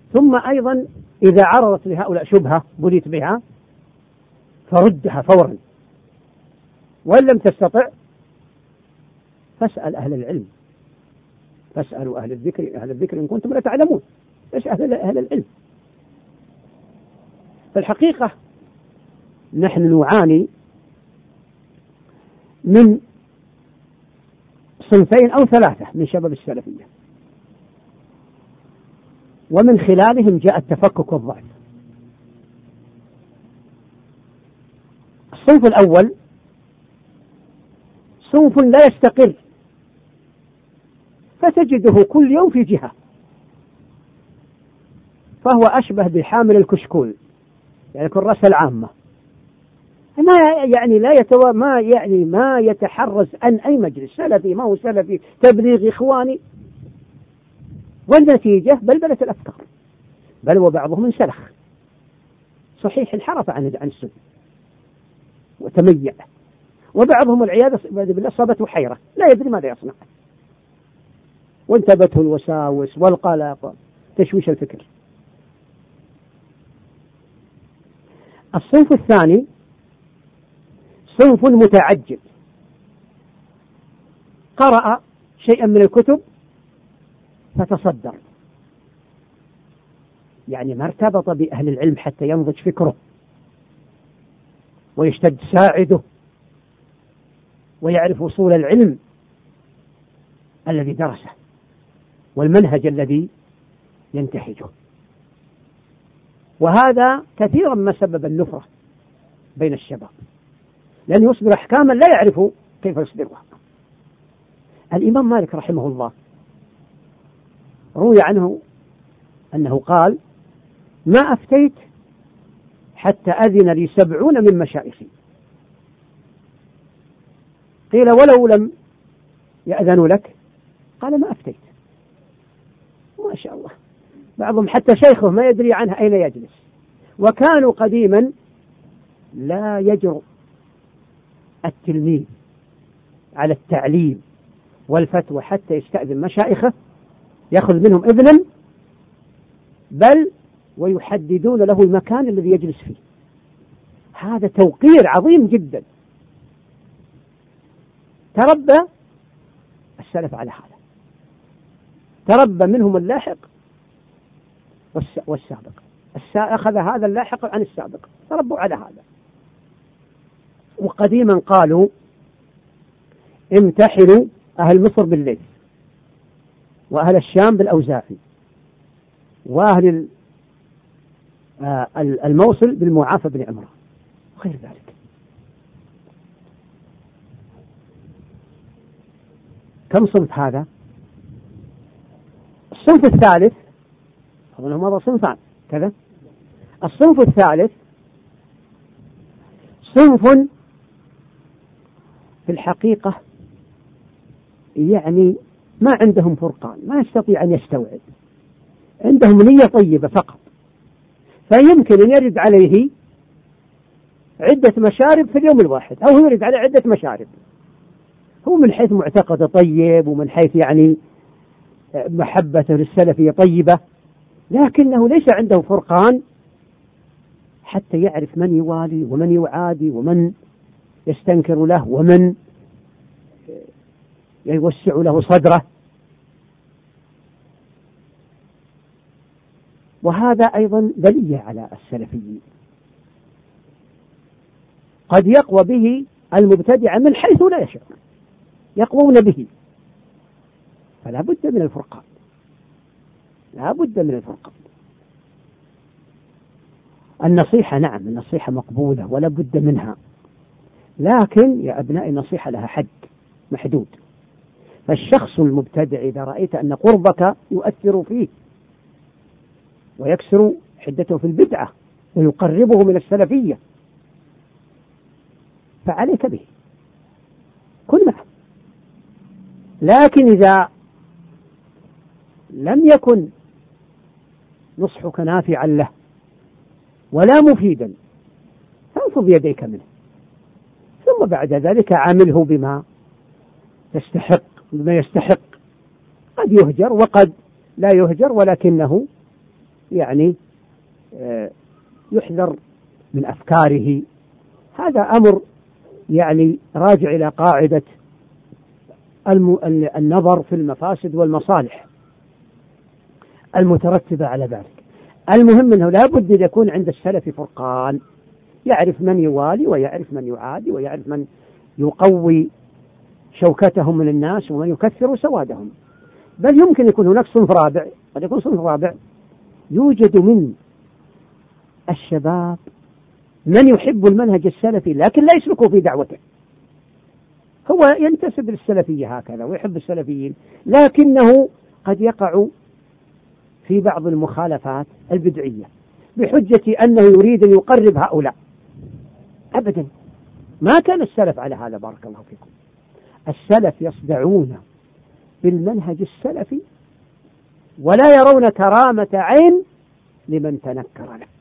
ثم أيضا إذا عرضت لهؤلاء شبهة بليت بها فردها فورا، وإن لم تستطع فاسأل أهل العلم، فاسألوا أهل الذكر إن كنتم لا تعلمون. اسأل أهل العلم. في الحقيقة نحن نعاني من صنفين أو ثلاثة من شباب السلفية، ومن خلالهم جاء التفكك والضعف. الصنف الأول صنف لا يستقر، فتجده كل يوم في جهة، فهو أشبه بحامل الكشكول، يعني كراسة العامة، ما يتحرز عن أي مجلس سلفي، ما هو سلفي تبليغ إخواني، والنتيجة بلبلة الأفكار، بل وبعضهم انسلخ، صحيح انحرف عن السنة وتميع، وبعضهم العياذ بالله أصابته حيرة لا يدري ماذا يصنع، وانتابته الوساوس والقلق تشويش الفكر. الصنف الثاني صنف متعجب، قرأ شيئا من الكتب فتصدر، يعني ما ارتبط بأهل العلم حتى ينضج فكره ويشتد ساعده ويعرف وصول العلم الذي درسه والمنهج الذي ينتهجه. وهذا كثيرا ما سبب النفرة بين الشباب، لأن يصدر أحكاما لا يعرف كيف يصدرها. الإمام مالك رحمه الله روي عنه أنه قال: ما أفتيت حتى أذن لي 70 من مشايخي. قيل: ولو لم يأذنوا لك؟ قال: ما أفتيت. ما شاء الله، بعضهم حتى شيخه ما يدري عنه أين يجلس. وكانوا قديما لا يجرؤ التلميذ على التعليم والفتوى حتى يستأذن مشايخه يأخذ منهم إذنا، بل ويحددون له المكان الذي يجلس فيه. هذا توقير عظيم جدا. تربى السلف على هذا، تربى منهم اللاحق والسابق، أخذ هذا اللاحق عن السابق، تربوا على هذا. وقديما قالوا: امتحنوا أهل مصر بالليث، وأهل الشام بالأوزاعي، وأهل الموصل بالمعافى بن عمران، وغير ذلك. كم صنف هذا؟ الصنف الثالث، أظن مضى صنفان كذا. الصنف الثالث صنف في الحقيقة يعني ما عندهم فرقان، ما يستطيع أن يستوعب، عندهم نية طيبة فقط، فيمكن أن يرد عليه عدة مشارب في اليوم الواحد، أو هو يرد على عدة مشارب، هو من حيث معتقد طيب، ومن حيث يعني محبته للسلفية طيبة، لكنه ليس عنده فرقان حتى يعرف من يوالي ومن يعادي ومن يستنكر له ومن يوسع له صدره. وهذا أيضا بلية على السلفيين، قد يقوى به المبتدع من حيث لا يشعر، يقوون به، فلا بد من الفرقان، لا بد من الفرقان. النصيحة نعم، النصيحة مقبولة ولا بد منها، لكن يا أبناء النصيحة لها حد محدود. فالشخص المبتدع إذا رأيت أن قربك يؤثر فيه ويكسر حدته في البدعة ويقربه من السلفية فعليك به، كن معه. لكن إذا لم يكن نصحك نافعا له ولا مفيدا فانفض يديك منه، ثم بعد ذلك عامله بما يستحق. قد يهجر وقد لا يهجر، ولكنه يعني يحذر من أفكاره. هذا أمر يعني راجع إلى قاعدة النظر في المفاسد والمصالح المترتبة على ذلك. المهم أنه لا بد أن يكون عند السلف فرقان، يعرف من يوالي ويعرف من يعادي ويعرف من يقوي شوكتهم من الناس ومن يكثر سوادهم. بل يمكن يكون هناك صنف رابع، قد يكون صنف رابع يوجد من الشباب من يحب المنهج السلفي لكن لا يسلكه في دعوته، هو ينتسب للسلفية هكذا ويحب السلفيين، لكنه قد يقع في بعض المخالفات البدعية بحجة أنه يريد أن يقرب هؤلاء. أبدا، ما كان السلف على هذا، بارك الله فيكم. السلف يصدعون بالمنهج السلفي ولا يرون كرامة عين لمن تنكر له.